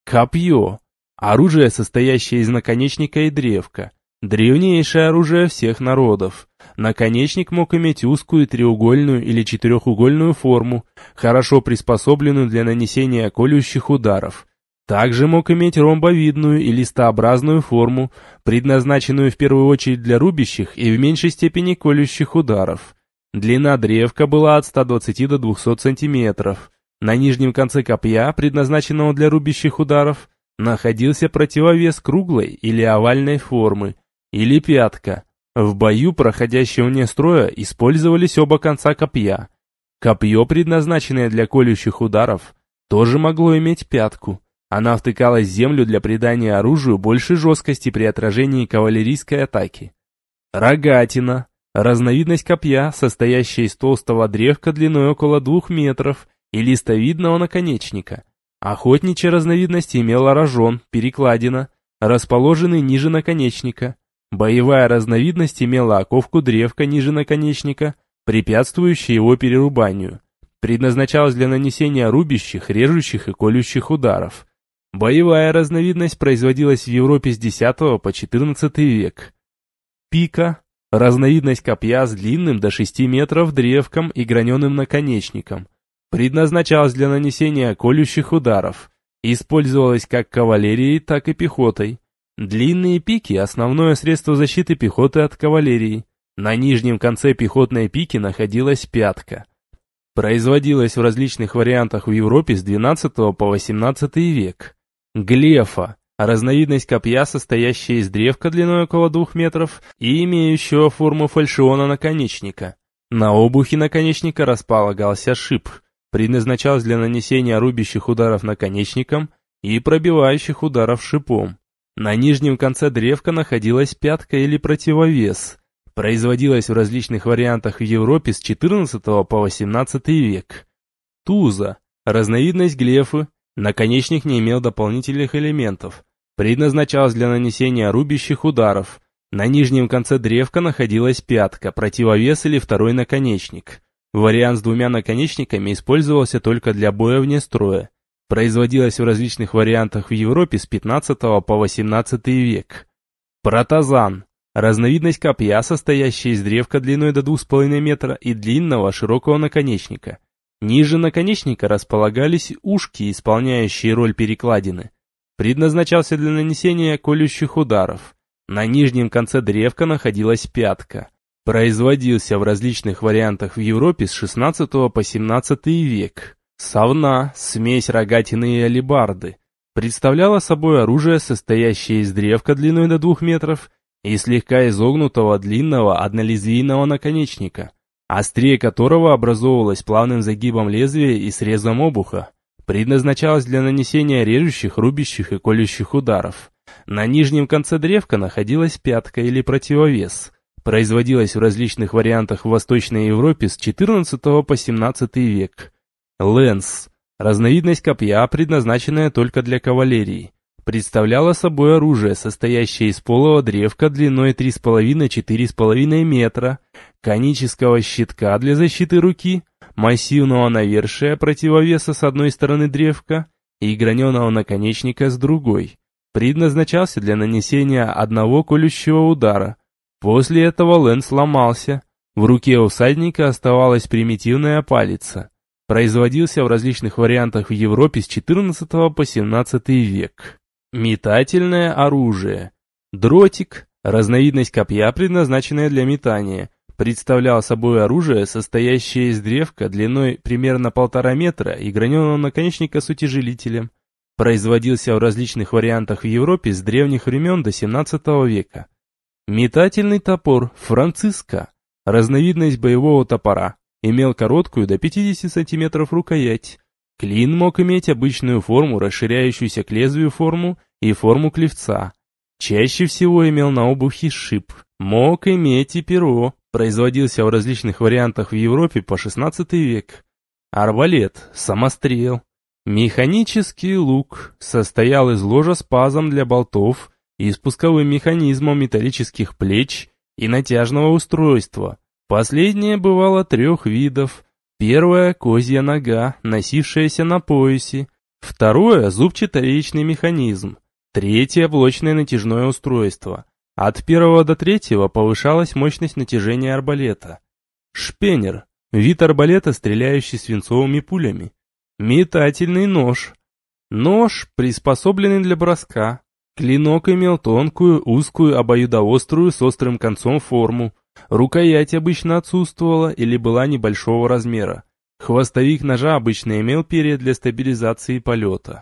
Копье – оружие, состоящее из наконечника и древка. Древнейшее оружие всех народов. Наконечник мог иметь узкую треугольную или четырехугольную форму, хорошо приспособленную для нанесения колющих ударов. Также мог иметь ромбовидную и листообразную форму, предназначенную в первую очередь для рубящих и в меньшей степени колющих ударов. Длина древка была от ста двадцати до двухсот сантиметров. На нижнем конце копья, предназначенного для рубящих ударов, находился противовес круглой или овальной формы, или пятка. В бою, проходящего вне строя, использовались оба конца копья. Копье, предназначенное для колющих ударов, тоже могло иметь пятку. Она втыкалась в землю для придания оружию большей жесткости при отражении кавалерийской атаки. Рогатина – разновидность копья, состоящая из толстого древка длиной около двух метров и листовидного наконечника. Охотничья разновидность имела рожон, перекладина, расположенный ниже наконечника. Боевая разновидность имела оковку древка ниже наконечника, препятствующую его перерубанию. Предназначалась для нанесения рубящих, режущих и колющих ударов. Боевая разновидность производилась в Европе с десятого по четырнадцатый век. Пика – разновидность копья с длинным до шести метров древком и граненым наконечником. Предназначалась для нанесения колющих ударов. Использовалась как кавалерией, так и пехотой. Длинные пики – основное средство защиты пехоты от кавалерии. На нижнем конце пехотной пики находилась пятка. Производилась в различных вариантах в Европе с двенадцатого по восемнадцатый век. Глефа – разновидность копья, состоящая из древка длиной около двух метров и имеющего форму фальшиона наконечника. На обухе наконечника располагался шип. Предназначалась для нанесения рубящих ударов наконечником и пробивающих ударов шипом. На нижнем конце древка находилась пятка или противовес. Производилась в различных вариантах в Европе с четырнадцатого по восемнадцатый век. Туза – разновидность глефы, Наконечник не имел дополнительных элементов. Предназначалось для нанесения рубящих ударов. На нижнем конце древка находилась пятка, противовес или второй наконечник. Вариант с двумя наконечниками использовался только для боя вне строя. Производилось в различных вариантах в Европе с пятнадцатого по восемнадцатый век. Протазан. Разновидность копья, состоящая из древка длиной до двух с половиной метра и длинного широкого наконечника. Ниже наконечника располагались ушки, исполняющие роль перекладины. Предназначался для нанесения колющих ударов. На нижнем конце древка находилась пятка. Производился в различных вариантах в Европе с шестнадцатого по семнадцатый век. Совна, смесь рогатины и алебарды, представляла собой оружие, состоящее из древка длиной до двух метров и слегка изогнутого длинного однолезвийного наконечника, острие которого образовывалось плавным загибом лезвия и срезом обуха. Предназначалось для нанесения режущих, рубящих и колющих ударов. На нижнем конце древка находилась пятка или противовес. Производилась в различных вариантах в Восточной Европе с четырнадцатого по семнадцатый век. Лэнс, разновидность копья, предназначенная только для кавалерии, представляла собой оружие, состоящее из полого древка длиной три с половиной — четыре с половиной метра, конического щитка для защиты руки, массивного навершия противовеса с одной стороны древка и граненого наконечника с другой. Предназначался для нанесения одного колющего удара. После этого лэнс ломался. В руке у всадника оставалась примитивная палица. Производился в различных вариантах в Европе с четырнадцатого по семнадцатый век. Метательное оружие. Дротик, разновидность копья, предназначенная для метания, представлял собой оружие, состоящее из древка длиной примерно полтора метра и граненого наконечника с утяжелителем. Производился в различных вариантах в Европе с древних времен до семнадцатого века. Метательный топор Франциска, разновидность боевого топора, имел короткую до пятидесяти сантиметров рукоять. Клин мог иметь обычную форму, расширяющуюся к лезвию форму и форму клевца. Чаще всего имел на обухе шип. Мог иметь и перо. Производился в различных вариантах в Европе по шестнадцатый век. Арбалет, самострел. Механический лук состоял из ложа с пазом для болтов и спусковым механизмом металлических плеч и натяжного устройства. Последнее бывало трех видов. Первое – козья нога, носившаяся на поясе. Второе – зубчато-речный механизм. Третье – блочное натяжное устройство. От первого до третьего повышалась мощность натяжения арбалета. Шпенер – вид арбалета, стреляющий свинцовыми пулями. Метательный нож. Нож, приспособленный для броска. Клинок имел тонкую, узкую, обоюдоострую с острым концом форму. Рукоять обычно отсутствовала или была небольшого размера. Хвостовик ножа обычно имел перья для стабилизации полета.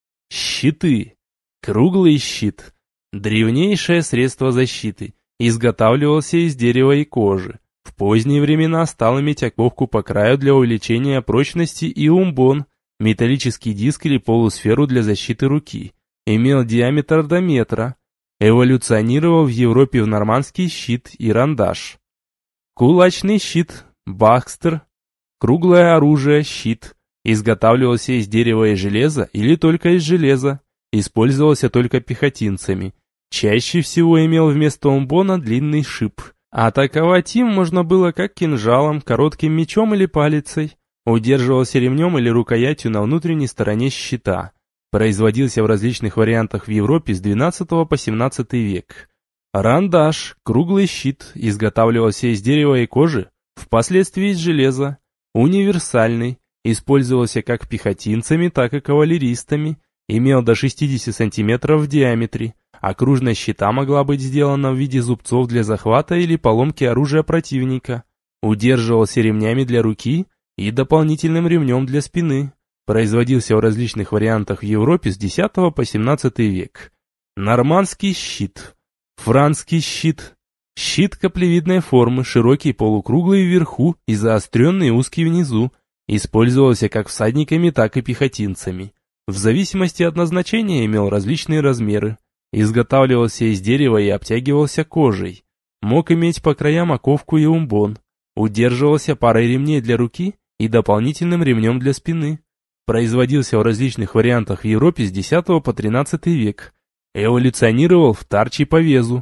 Щиты. Круглый щит. Древнейшее средство защиты. Изготавливался из дерева и кожи. В поздние времена стал иметь оковку по краю для увеличения прочности и умбон, металлический диск или полусферу для защиты руки. Имел диаметр до метра. Эволюционировал в Европе в нормандский щит и рандаш. Кулачный щит, бахстер, круглое оружие, щит, изготавливался из дерева и железа или только из железа, использовался только пехотинцами. Чаще всего имел вместо умбона длинный шип. Атаковать им можно было как кинжалом, коротким мечом или палицей. Удерживался ремнем или рукоятью на внутренней стороне щита. Производился в различных вариантах в Европе с двенадцатого по семнадцатый век. Рандаш, круглый щит, изготавливался из дерева и кожи, впоследствии из железа. Универсальный, использовался как пехотинцами, так и кавалеристами, имел до шестидесяти сантиметров в диаметре. Окружность щита могла быть сделана в виде зубцов для захвата или поломки оружия противника. Удерживался ремнями для руки и дополнительным ремнем для спины. Производился в различных вариантах в Европе с десятого по семнадцатый век. Нормандский щит. Францский щит. Щит каплевидной формы, широкий полукруглый вверху и заостренный узкий внизу. Использовался как всадниками, так и пехотинцами. В зависимости от назначения имел различные размеры. Изготавливался из дерева и обтягивался кожей. Мог иметь по краям оковку и умбон. Удерживался парой ремней для руки и дополнительным ремнем для спины. производился в различных вариантах в Европе с десятого по тринадцатый век. Эволюционировал в тарчий повезу.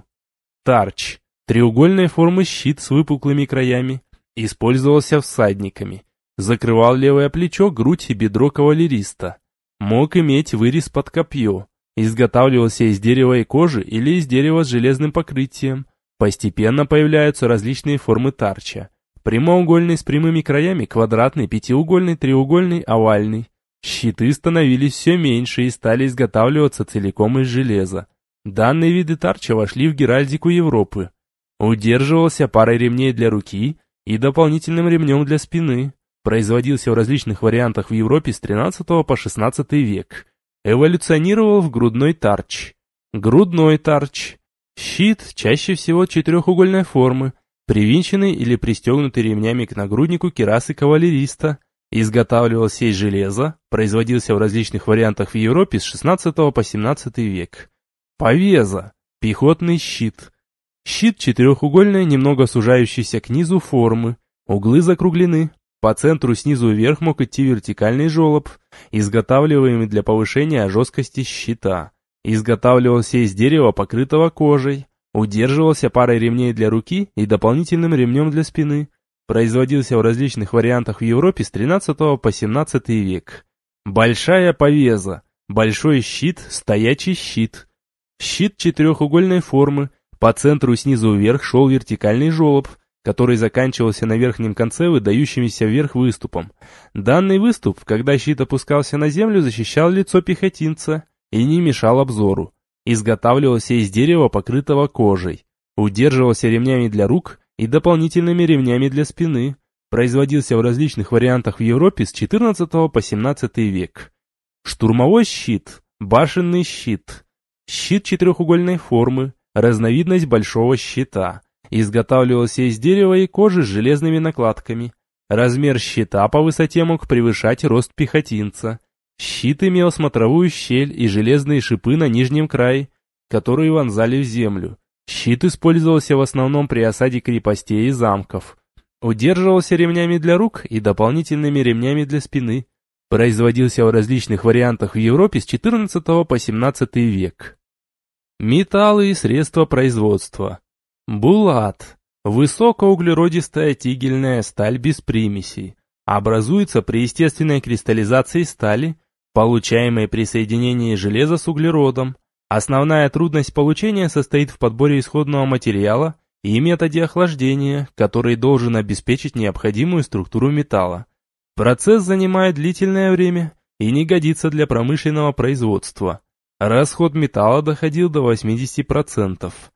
Тарч – треугольной формы щит с выпуклыми краями, использовался всадниками. Закрывал левое плечо, грудь и бедро кавалериста. Мог иметь вырез под копье. Изготавливался из дерева и кожи или из дерева с железным покрытием. Постепенно появляются различные формы тарча. Прямоугольный с прямыми краями, квадратный, пятиугольный, треугольный, овальный. Щиты становились все меньше и стали изготавливаться целиком из железа. Данные виды тарча вошли в геральдику Европы. Удерживался парой ремней для руки и дополнительным ремнем для спины. Производился в различных вариантах в Европе с тринадцатого по шестнадцатый век. Эволюционировал в грудной тарч. Грудной тарч. Щит чаще всего четырехугольной формы, привинченный или пристегнутый ремнями к нагруднику кирасы кавалериста. Изготавливался из железа, производился в различных вариантах в Европе с шестнадцатого по семнадцатый век. Повеза. Пехотный щит. Щит четырехугольной, немного сужающейся к низу формы. Углы закруглены. По центру снизу вверх мог идти вертикальный желоб, изготавливаемый для повышения жесткости щита. Изготавливался из дерева, покрытого кожей. Удерживался парой ремней для руки и дополнительным ремнем для спины. Производился в различных вариантах в Европе с тринадцатого по семнадцатый век. Большая повеза. Большой щит, стоячий щит. Щит четырехугольной формы. По центру снизу вверх шел вертикальный желоб, который заканчивался на верхнем конце выдающимся вверх выступом. Данный выступ, когда щит опускался на землю, защищал лицо пехотинца и не мешал обзору. Изготавливался из дерева, покрытого кожей. Удерживался ремнями для рук и дополнительными ремнями для спины. Производился в различных вариантах в Европе с четырнадцатого по семнадцатый век. Штурмовой щит, башенный щит. Щит четырехугольной формы, разновидность большого щита. Изготавливался из дерева и кожи с железными накладками. Размер щита по высоте мог превышать рост пехотинца. Щит имел смотровую щель и железные шипы на нижнем крае, которые вонзали в землю. Щит использовался в основном при осаде крепостей и замков. Удерживался ремнями для рук и дополнительными ремнями для спины. Производился в различных вариантах в Европе с четырнадцатого по семнадцатый век. Металлы и средства производства. Булат. Высокоуглеродистая тигельная сталь без примесей. Образуется при естественной кристаллизации стали, получаемой при соединении железа с углеродом. Основная трудность получения состоит в подборе исходного материала и методе охлаждения, который должен обеспечить необходимую структуру металла. Процесс занимает длительное время и не годится для промышленного производства. Расход металла доходил до восьмидесяти процентов.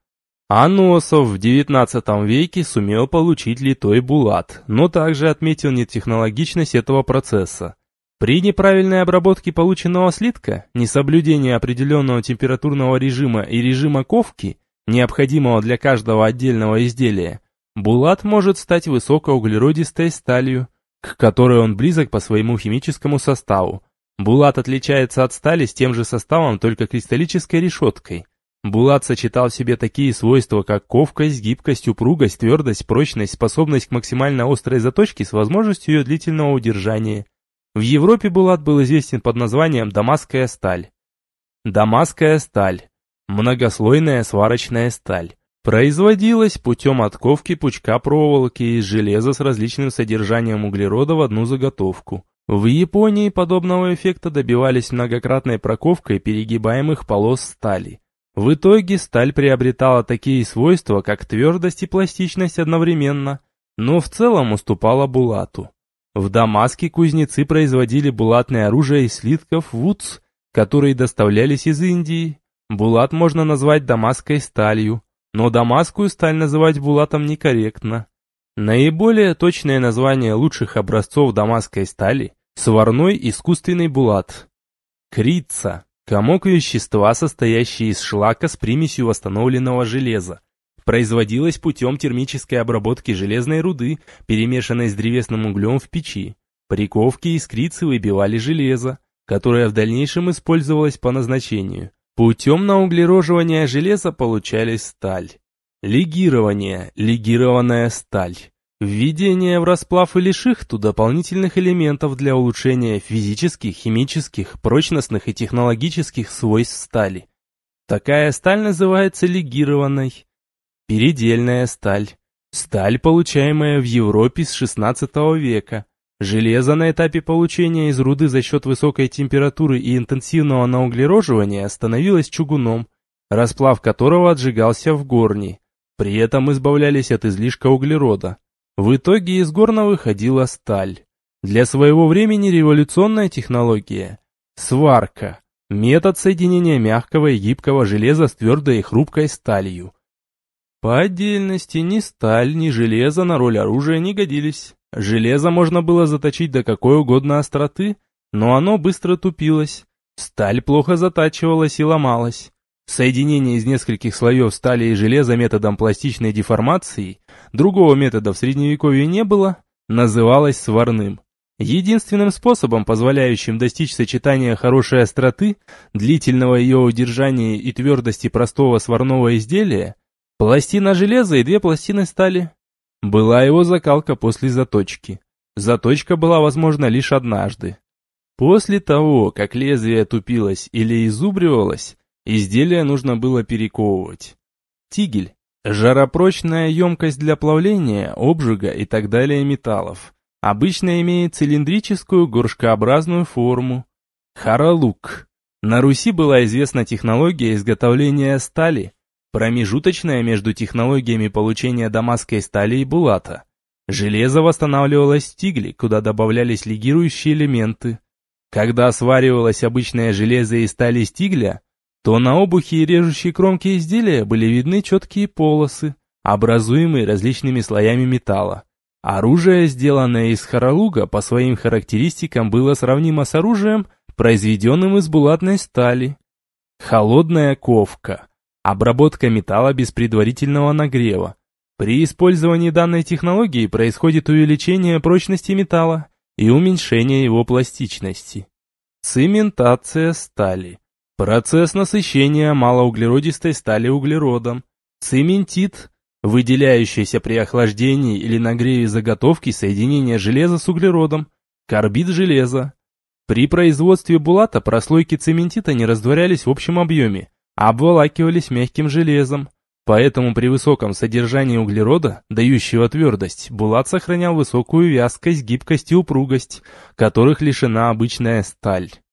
Аносов в девятнадцатом веке сумел получить литой булат, но также отметил нетехнологичность этого процесса. При неправильной обработке полученного слитка, несоблюдении определенного температурного режима и режима ковки, необходимого для каждого отдельного изделия, булат может стать высокоуглеродистой сталью, к которой он близок по своему химическому составу. Булат отличается от стали с тем же составом, только кристаллической решеткой. Булат сочетал в себе такие свойства, как ковкость, гибкость, упругость, твердость, прочность, способность к максимально острой заточке с возможностью ее длительного удержания. В Европе булат был известен под названием дамасская сталь. Дамасская сталь. Многослойная сварочная сталь. Производилась путем отковки пучка проволоки из железа с различным содержанием углерода в одну заготовку. В Японии подобного эффекта добивались многократной проковкой перегибаемых полос стали. В итоге сталь приобретала такие свойства, как твердость и пластичность одновременно, но в целом уступала булату. В Дамаске кузнецы производили булатное оружие из слитков вудс, которые доставлялись из Индии. Булат можно назвать дамасской сталью, но дамасскую сталь называть булатом некорректно. Наиболее точное название лучших образцов дамасской стали – сварной искусственный булат. Крица – комок вещества, состоящий из шлака с примесью восстановленного железа. Производилась путем термической обработки железной руды, перемешанной с древесным углем в печи. При ковке из крицы выбивали железо, которое в дальнейшем использовалось по назначению. Путем науглероживания железа получали сталь. Легирование, легированная сталь. Введение в расплав или шихту дополнительных элементов для улучшения физических, химических, прочностных и технологических свойств стали. Такая сталь называется легированной. Передельная сталь. Сталь, получаемая в Европе с шестнадцатого века. Железо на этапе получения из руды за счет высокой температуры и интенсивного науглероживания становилось чугуном, расплав которого отжигался в горне. При этом избавлялись от излишка углерода. В итоге из горна выходила сталь. Для своего времени революционная технология. Сварка. Метод соединения мягкого и гибкого железа с твердой и хрупкой сталью. По отдельности ни сталь, ни железо на роль оружия не годились. Железо можно было заточить до какой угодно остроты, но оно быстро тупилось. Сталь плохо затачивалась и ломалась. Соединение из нескольких слоев стали и железа методом пластичной деформации, другого метода в средневековье не было, называлось сварным. Единственным способом, позволяющим достичь сочетания хорошей остроты, длительного ее удержания и твердости простого сварного изделия, пластина железа и две пластины стали. Была его закалка после заточки. Заточка была возможна лишь однажды. После того, как лезвие тупилось или изубривалось, изделие нужно было перековывать. Тигель – жаропрочная емкость для плавления, обжига и так далее металлов. Обычно имеет цилиндрическую горшкообразную форму. Харалук. На Руси была известна технология изготовления стали, промежуточная между технологиями получения дамасской стали и булата. Железо восстанавливалось в тигле, куда добавлялись легирующие элементы. Когда сваривалось обычное железо из стали из тигля, то на обухе и режущей кромке изделия были видны четкие полосы, образуемые различными слоями металла. Оружие, сделанное из харалуга, по своим характеристикам было сравнимо с оружием, произведенным из булатной стали. Холодная ковка. Обработка металла без предварительного нагрева. При использовании данной технологии происходит увеличение прочности металла и уменьшение его пластичности. Цементация стали. Процесс насыщения малоуглеродистой стали углеродом. Цементит, выделяющийся при охлаждении или нагреве заготовки соединения железа с углеродом. Карбид железа. При производстве булата прослойки цементита не растворялись в общем объеме, а обволакивались мягким железом. Поэтому при высоком содержании углерода, дающего твердость, булат сохранял высокую вязкость, гибкость и упругость, которых лишена обычная сталь.